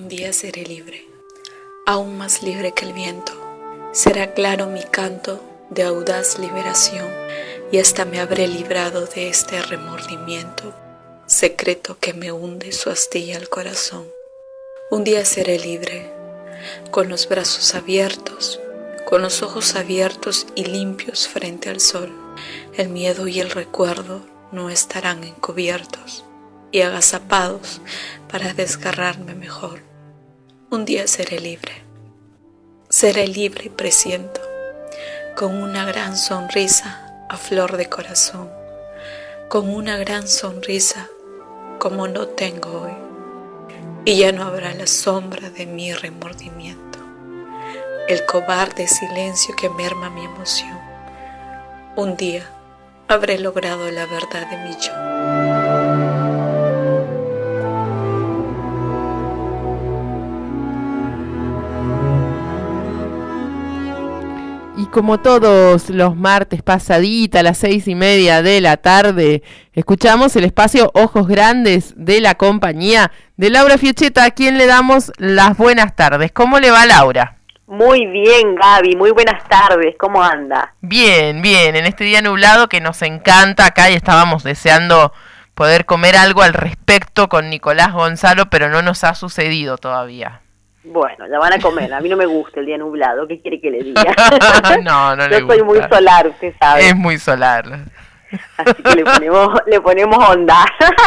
Un día seré libre, aún más libre que el viento. Será claro mi canto de audaz liberación, y hasta me habré librado de este remordimiento secreto que me hunde su astilla al corazón. Un día seré libre, con los brazos abiertos, con los ojos abiertos y limpios frente al sol. El miedo y el recuerdo no estarán encubiertos y agazapados para desgarrarme mejor. Un día seré libre y presiento, con una gran sonrisa a flor de corazón, con una gran sonrisa como no tengo hoy, y ya no habrá la sombra de mi remordimiento, el cobarde silencio que merma mi emoción. Un día habré logrado la verdad de mi yo. Y como todos los martes pasadita a las 6:30 de la tarde, escuchamos el espacio Ojos Grandes de la compañía de Laura Fiocchetta, a quien le damos las buenas tardes. ¿Cómo le va, Laura? Muy bien, Gaby, muy buenas tardes, ¿cómo anda? Bien, bien, en este día nublado que nos encanta acá y estábamos deseando poder comer algo al respecto con Nicolás Gonzalo, pero no nos ha sucedido todavía. Bueno, la van a comer, a mí no me gusta el día nublado, ¿qué quiere que le diga? No le gusta. Yo soy muy solar, usted sabe. Es muy solar. Así que le ponemos onda.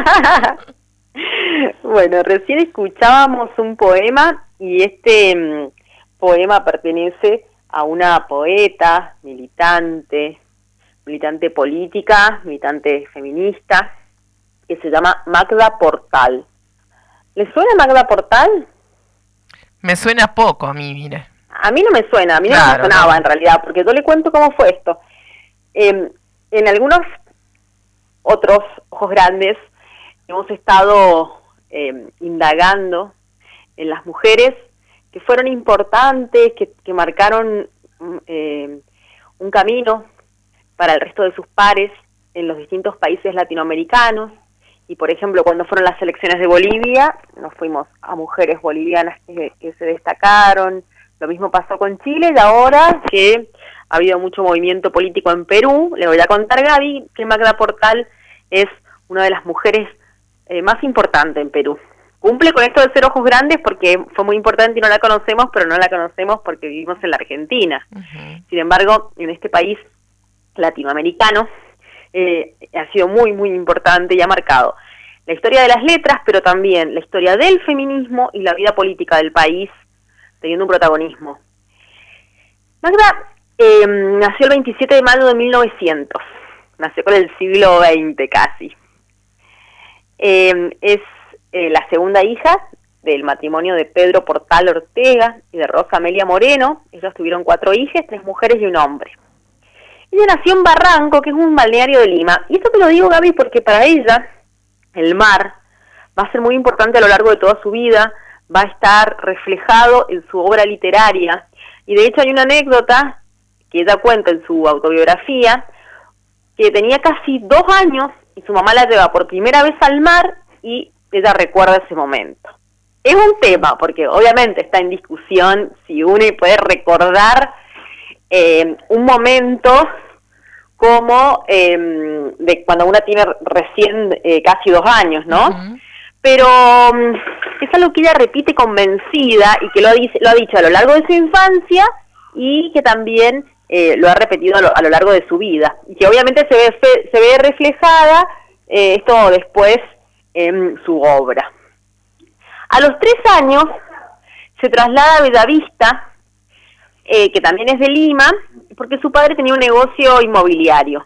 Bueno, recién escuchábamos un poema y este poema pertenece a una poeta, militante política, militante feminista, que se llama Magda Portal. ¿Le suena Magda Portal? Me suena poco a mí, mire. A mí no me suena, a mí no me sonaba en realidad, porque yo le cuento cómo fue esto. En algunos otros Ojos Grandes hemos estado indagando en las mujeres que fueron importantes, que marcaron un camino para el resto de sus pares en los distintos países latinoamericanos. Y, por ejemplo, cuando fueron las elecciones de Bolivia, nos fuimos a mujeres bolivianas que se destacaron. Lo mismo pasó con Chile, y ahora que ha habido mucho movimiento político en Perú, le voy a contar, Gaby, que Magda Portal es una de las mujeres más importantes en Perú. Cumple con esto de ser Ojos Grandes porque fue muy importante y no la conocemos, pero no la conocemos porque vivimos en la Argentina. Uh-huh. Sin embargo, en este país latinoamericano, ha sido muy, muy importante y ha marcado la historia de las letras, pero también la historia del feminismo y la vida política del país, teniendo un protagonismo. Magda nació el 27 de mayo de 1900, nació con el siglo XX casi. Es la segunda hija del matrimonio de Pedro Portal Ortega y de Rosa Amelia Moreno. Ellos tuvieron 4 hijas, 3 mujeres y un hombre. Ella nació en Barranco, que es un balneario de Lima. Y esto te lo digo, Gaby, porque para ella el mar va a ser muy importante a lo largo de toda su vida, va a estar reflejado en su obra literaria. Y de hecho hay una anécdota que ella cuenta en su autobiografía, que tenía casi 2 años y su mamá la lleva por primera vez al mar y ella recuerda ese momento. Es un tema, porque obviamente está en discusión si uno puede recordar un momento como de cuando una tiene recién casi 2 años, ¿no? Uh-huh. Pero es algo que ella repite convencida y que lo ha dicho a lo largo de su infancia y que también lo ha repetido a lo largo de su vida. Y que obviamente se ve reflejada esto después en su obra. A los 3 años se traslada a Bellavista, que también es de Lima, porque su padre tenía un negocio inmobiliario.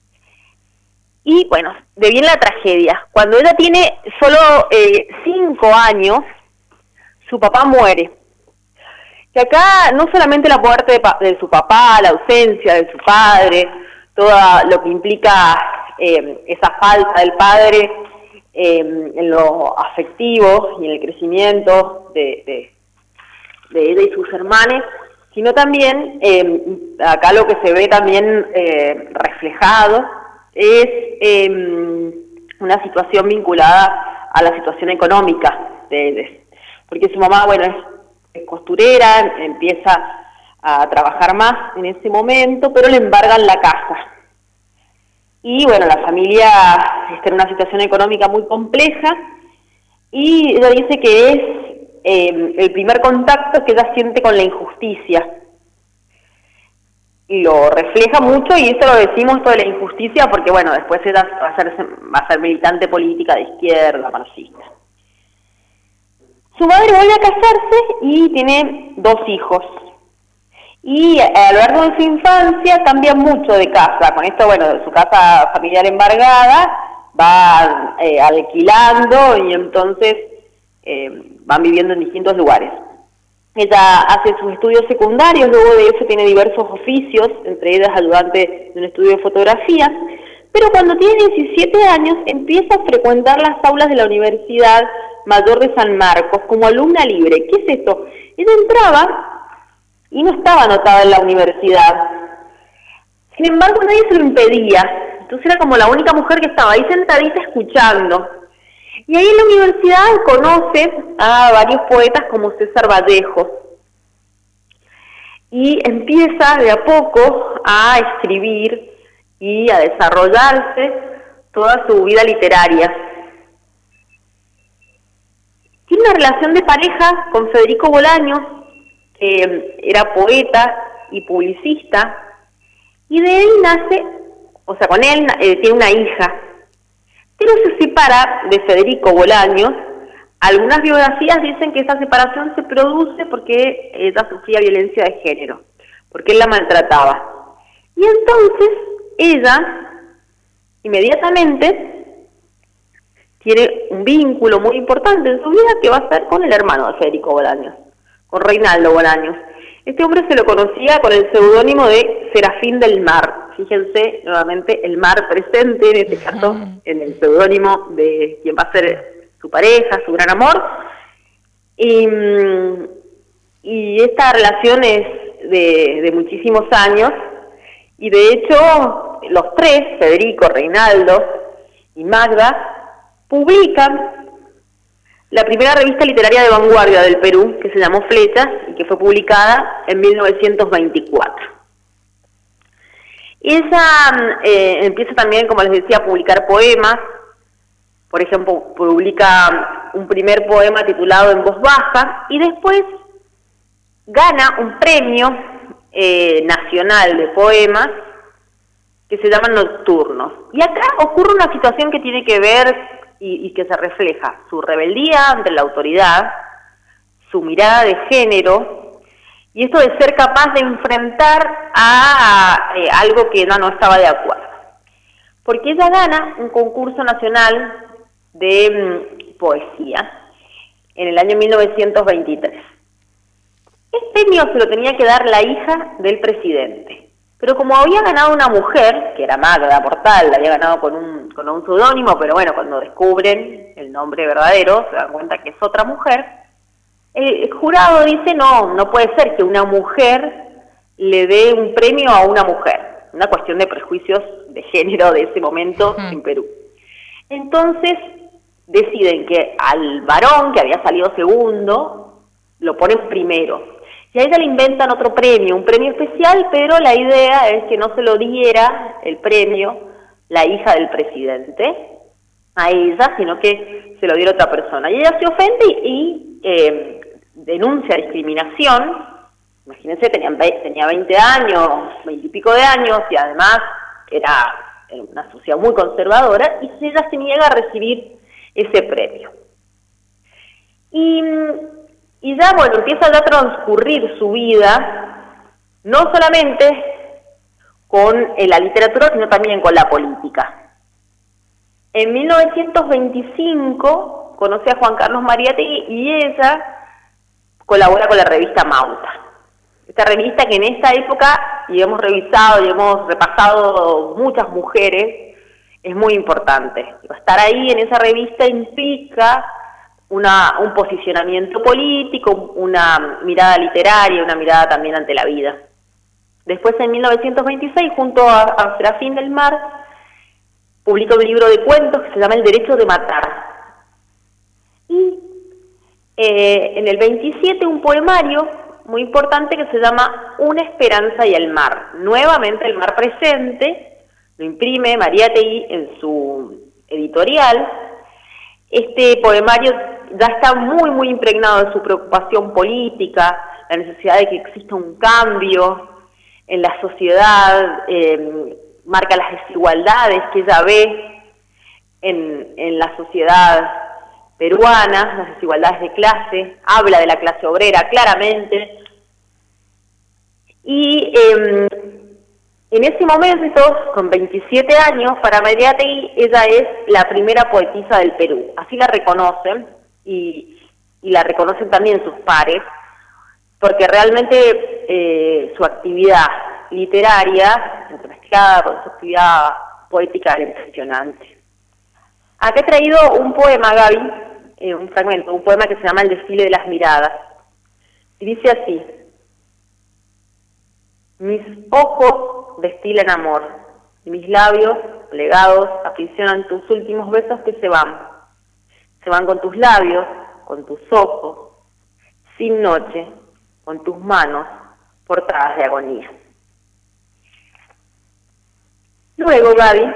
Y bueno, de bien la tragedia. Cuando ella tiene solo 5 años, su papá muere. Y acá no solamente la muerte de su papá, la ausencia de su padre, todo lo que implica esa falta del padre en lo afectivo y en el crecimiento de ella y sus hermanos, sino también, acá lo que se ve también reflejado es una situación vinculada a la situación económica de ellos. porque su mamá, bueno, es costurera, empieza a trabajar más en ese momento, pero le embargan la casa. Y bueno, la familia está en una situación económica muy compleja, y ella dice que es el primer contacto que ella siente con la injusticia. Y lo refleja mucho, y esto lo decimos, esto de la injusticia, porque bueno, después ella va a ser militante política de izquierda, marxista. Su madre vuelve a casarse y tiene 2 hijos. Y a lo largo de su infancia cambia mucho de casa. Con esto, bueno, de su casa familiar embargada, va alquilando, y entonces van viviendo en distintos lugares. Ella hace sus estudios secundarios, luego de eso tiene diversos oficios, entre ellas ayudante de un estudio de fotografía, pero cuando tiene 17 años empieza a frecuentar las aulas de la Universidad Mayor de San Marcos como alumna libre. ¿Qué es esto? Ella entraba y no estaba anotada en la universidad. Sin embargo, nadie se lo impedía. Entonces era como la única mujer que estaba ahí sentadita escuchando. Y ahí en la universidad conoce a varios poetas como César Vallejo. Y empieza de a poco a escribir y a desarrollarse toda su vida literaria. Tiene una relación de pareja con Federico Bolaños, que era poeta y publicista, y de él nace, o sea, con él tiene una hija, pero se separa de Federico Bolaños. Algunas biografías dicen que esa separación se produce porque ella sufría violencia de género, porque él la maltrataba. Y entonces ella inmediatamente tiene un vínculo muy importante en su vida, que va a ser con el hermano de Federico Bolaños, con Reinaldo Bolaños. Este hombre se lo conocía con el seudónimo de Serafín del Mar. Fíjense, nuevamente, el mar presente, en este caso, en el seudónimo de quien va a ser su pareja, su gran amor. Y esta relación es de muchísimos años, y de hecho, los 3, Federico, Reinaldo y Magda, publican la primera revista literaria de vanguardia del Perú, que se llamó Flechas, y que fue publicada en 1924. Ella empieza también, como les decía, a publicar poemas. Por ejemplo, publica un primer poema titulado En voz baja, y después gana un premio nacional de poemas que se llaman Nocturnos. Y acá ocurre una situación que tiene que ver y que se refleja su rebeldía ante la autoridad, su mirada de género, y esto de ser capaz de enfrentar a algo que ella no estaba de acuerdo. Porque ella gana un concurso nacional de poesía en el año 1923. Este premio se lo tenía que dar la hija del presidente, pero como había ganado una mujer, que era Magda Portal, la había ganado con un seudónimo, pero bueno, cuando descubren el nombre verdadero, se dan cuenta que es otra mujer, el jurado dice, no puede ser que una mujer le dé un premio a una mujer, una cuestión de prejuicios de género de ese momento en Perú. Entonces deciden que al varón, que había salido segundo, lo ponen primero. Y a ella le inventan otro premio, un premio especial, pero la idea es que no se lo diera el premio la hija del presidente a ella, sino que se lo diera otra persona. Y ella se ofende y denuncia discriminación. Imagínense, tenía 20 años, 20 y pico de años, y además era una sociedad muy conservadora, y ella se niega a recibir ese premio. Y ya, bueno, empieza ya a transcurrir su vida, no solamente con la literatura, sino también con la política. En 1925 conoce a Juan Carlos Mariátegui y ella colabora con la revista Mauta. Esta revista que en esta época, y hemos revisado y hemos repasado muchas mujeres, es muy importante. Estar ahí en esa revista implica un posicionamiento político, una mirada literaria, una mirada también ante la vida. Después, en 1926, junto a Serafín del Mar, publica un libro de cuentos que se llama El derecho de matar. Y en el 27 un poemario muy importante que se llama Una esperanza y el mar. Nuevamente el mar presente, lo imprime Mariátegui en su editorial. Este poemario ya está muy impregnado de su preocupación política, la necesidad de que exista un cambio en la sociedad, marca las desigualdades que ella ve en la sociedad peruana, las desigualdades de clase, habla de la clase obrera claramente. Y en ese momento, con 27 años, para Mariátegui, ella es la primera poetisa del Perú. Así la reconocen, y la reconocen también sus pares, porque realmente su actividad literaria, entremezclada con su actividad poética, era impresionante. Acá he traído un poema, Gaby, un fragmento, un poema que se llama El desfile de las miradas. Y dice así: mis ojos destilan amor, y mis labios, plegados, aprisionan tus últimos besos que se van. Se van con tus labios, con tus ojos, sin noche, con tus manos, portadas de agonía. Luego, Gaby,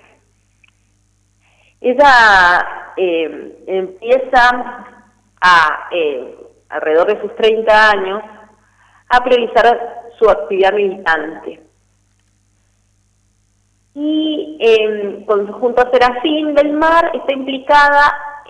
ella empieza alrededor de sus 30 años, a priorizar su actividad militante. Y junto a Serafín del Mar está implicada,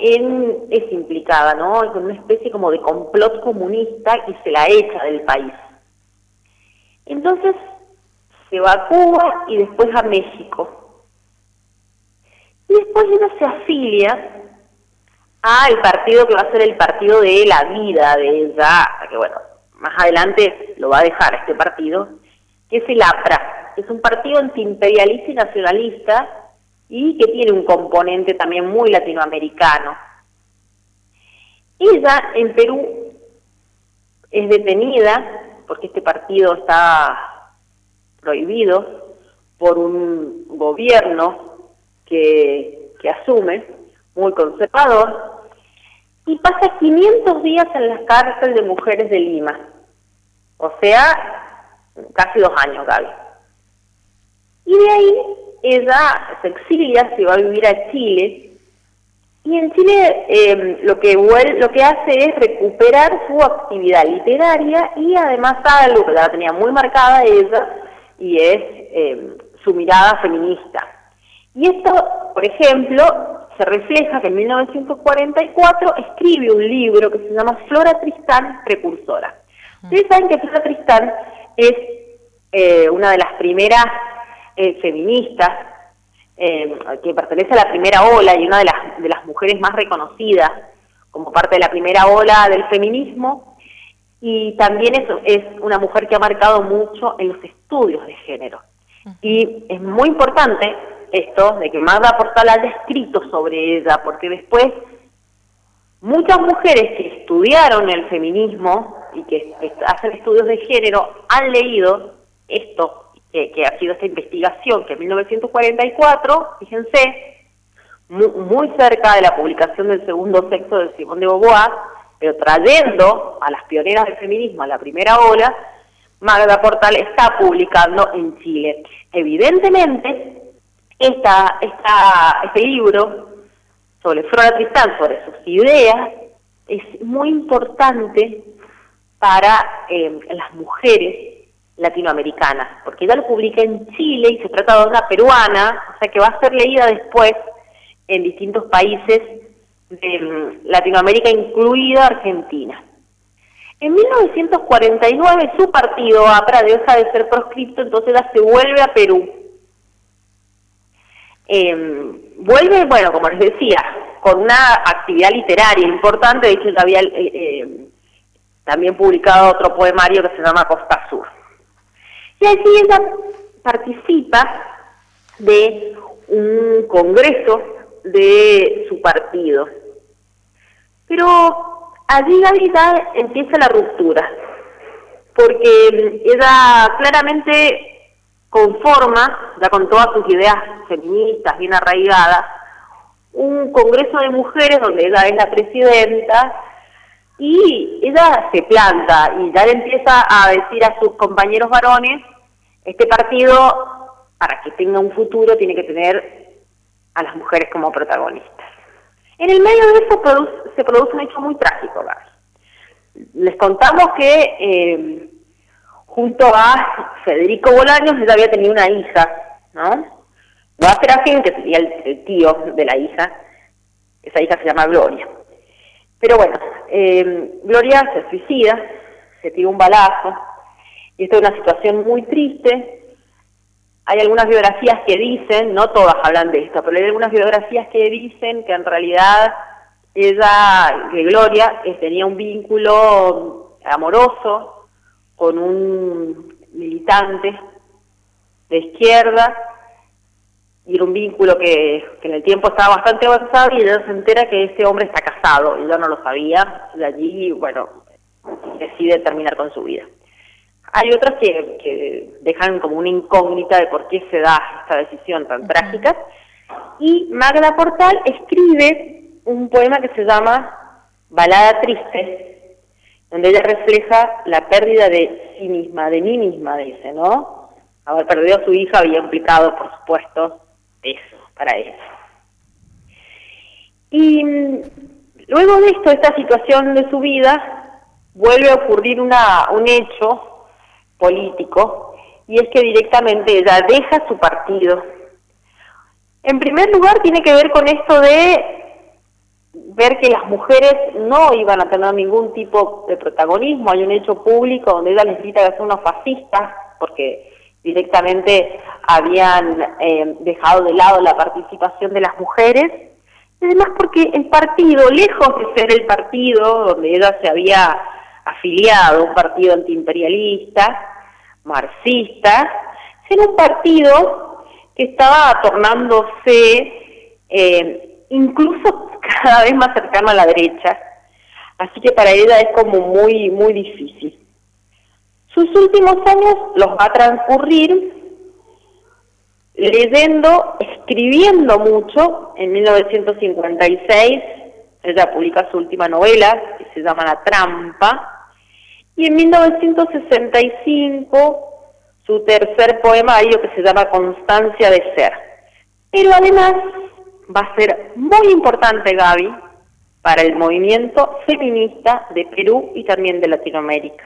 ¿no?, con una especie como de complot comunista, y se la echa del país. Entonces se va a Cuba y después a México. Y después ella se afilia al partido que va a ser el partido de la vida de ella, que bueno, más adelante lo va a dejar este partido, que es el APRA, que es un partido antiimperialista y nacionalista, y que tiene un componente también muy latinoamericano. Ella en Perú es detenida, porque este partido está prohibido por un gobierno que asume, muy conservador, y pasa 500 días en la cárcel de mujeres de Lima, o sea, casi 2 años, Gaby. Y de ahí ella se exilia, se va a vivir a Chile, y en Chile lo que hace es recuperar su actividad literaria, y además algo que la tenía muy marcada ella, y es su mirada feminista. Y esto, por ejemplo, se refleja que en 1944 escribe un libro que se llama Flora Tristán, Precursora. Ustedes saben que Flora Tristán es una de las primeras feministas, que pertenece a la primera ola, y una de las mujeres más reconocidas como parte de la primera ola del feminismo, y también es una mujer que ha marcado mucho en los estudios de género. Y es muy importante esto de que Magda Portal haya escrito sobre ella, porque después muchas mujeres que estudiaron el feminismo y que hacen estudios de género han leído esto, que ha sido esta investigación, que en 1944, fíjense, muy cerca de la publicación del Segundo Sexo de Simone de Beauvoir, pero trayendo a las pioneras del feminismo a la primera ola, Magda Portal está publicando en Chile. Evidentemente, este libro sobre Flora Tristán, sobre sus ideas, es muy importante para las mujeres latinoamericanas, porque ella lo publica en Chile y se trata de una peruana, o sea que va a ser leída después en distintos países de Latinoamérica, incluida Argentina. En 1949 su partido, APRA, deja de ser proscripto, entonces ella se vuelve a Perú. Vuelve, bueno, como les decía, con una actividad literaria importante. De hecho, ella había también publicado otro poemario que se llama Costa Sur. Y allí ella participa de un congreso de su partido. Pero allí ya empieza la ruptura, porque ella claramente conforma, ya con todas sus ideas feministas bien arraigadas, un congreso de mujeres donde ella es la presidenta, y ella se planta y ya le empieza a decir a sus compañeros varones, este partido, para que tenga un futuro, tiene que tener a las mujeres como protagonistas. En el medio de eso se produce un hecho muy trágico, Gaby. Les contamos que junto a Federico Bolaños ella había tenido una hija, ¿no? Noa Serafín, que sería el tío de la hija. Esa hija se llama Gloria. Pero bueno, Gloria se suicida, se tira un balazo, y esto es una situación muy triste. Hay algunas biografías que dicen, no todas hablan de esto, pero hay algunas biografías que dicen que en realidad que Gloria tenía un vínculo amoroso con un militante de izquierda, y era un vínculo que en el tiempo estaba bastante avanzado, y ella se entera que ese hombre está casado, y ella no lo sabía, y allí, bueno, decide terminar con su vida. Hay otras que dejan como una incógnita de por qué se da esta decisión tan trágica, y Magda Portal escribe un poema que se llama Balada Triste, donde ella refleja la pérdida de sí misma, de mí misma, dice, ¿no? Haber perdido a su hija había implicado, por supuesto, eso, para ella. Y luego de esto, esta situación de su vida, vuelve a ocurrir un hecho político, y es que directamente ella deja su partido. En primer lugar, tiene que ver con esto de ver que las mujeres no iban a tener ningún tipo de protagonismo. Hay un hecho público donde ella les grita que son unos fascistas, porque directamente habían dejado de lado la participación de las mujeres, y además porque el partido, lejos de ser el partido donde ella se había afiliado, un partido antiimperialista, marxista, era un partido que estaba tornándose incluso cada vez más cercano a la derecha, así que para ella es como muy, muy difícil. Sus últimos años los va a transcurrir leyendo, escribiendo mucho. En 1956 ella publica su última novela, que se llama La Trampa, y en 1965 su tercer poemario, que se llama Constancia de Ser. Pero además va a ser muy importante, Gaby, para el movimiento feminista de Perú y también de Latinoamérica.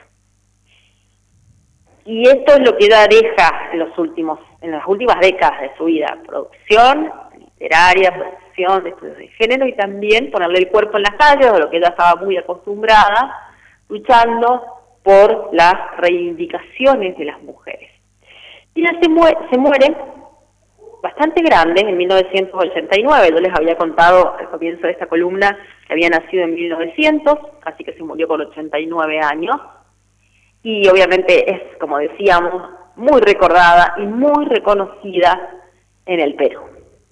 Y esto es lo que ella deja en las últimas décadas de su vida: producción literaria, producción de estudios de género, y también ponerle el cuerpo en las calles, de lo que ella estaba muy acostumbrada, luchando por las reivindicaciones de las mujeres. Y ella se muere bastante grande, en 1989. Yo les había contado al comienzo de esta columna que había nacido en 1900, así que se murió con 89 años. Y obviamente es, como decíamos, muy recordada y muy reconocida en el Perú.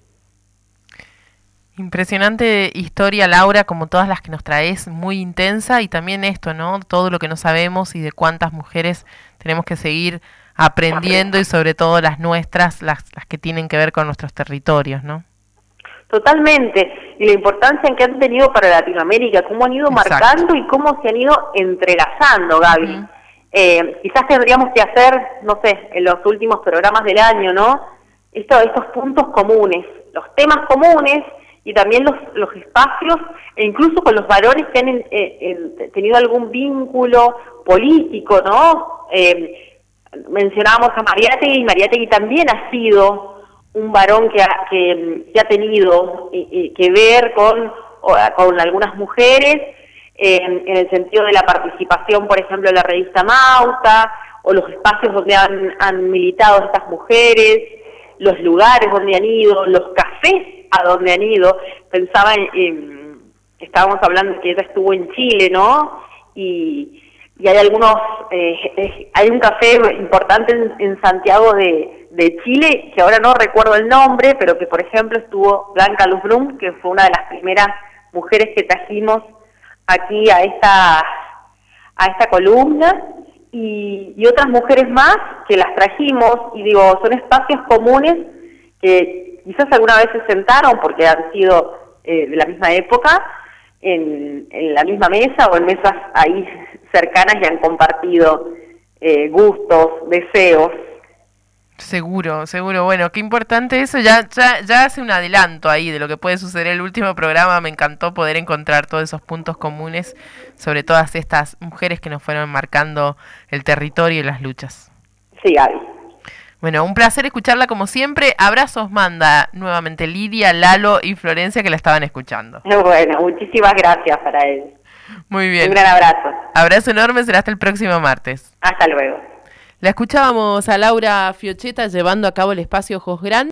Impresionante historia, Laura, como todas las que nos traes, muy intensa, y también esto, ¿no? Todo lo que no sabemos y de cuántas mujeres tenemos que seguir aprendiendo, y sobre todo las nuestras, las que tienen que ver con nuestros territorios, ¿no? Totalmente, y la importancia en que han tenido para Latinoamérica, cómo han ido marcando y cómo se han ido entrelazando, Gaby. Uh-huh. Quizás tendríamos que hacer, no sé, en los últimos programas del año, ¿no? Estos puntos comunes, los temas comunes, y también los espacios, e incluso con los varones que han tenido algún vínculo político, ¿no? Mencionábamos a Mariátegui, y Mariátegui también ha sido un varón que ha tenido que ver con algunas mujeres, en el sentido de la participación, por ejemplo, en la revista Mauta, o los espacios donde han militado estas mujeres, los lugares donde han ido, los cafés a donde han ido. Pensaba estábamos hablando de que ella estuvo en Chile, ¿no? Y hay hay un café importante en Santiago de Chile, que ahora no recuerdo el nombre, pero que por ejemplo estuvo Blanca Luz Brum, que fue una de las primeras mujeres que trajimos aquí a esta columna, y otras mujeres más que las trajimos, y digo, son espacios comunes que quizás alguna vez se sentaron porque han sido de la misma época, en la misma mesa o en mesas ahí cercanas y han compartido gustos, deseos. Seguro. Bueno, qué importante eso. Ya hace un adelanto ahí de lo que puede suceder en el último programa. Me encantó poder encontrar todos esos puntos comunes sobre todas estas mujeres que nos fueron marcando el territorio y las luchas. Sí, Gaby. Bueno, un placer escucharla como siempre. Abrazos manda nuevamente Lidia, Lalo y Florencia que la estaban escuchando. Bueno, muchísimas gracias para él. Muy bien. Un gran abrazo. Abrazo enorme, será hasta el próximo martes. Hasta luego. La escuchábamos a Laura Fiocheta llevando a cabo el espacio Ojos Grandes.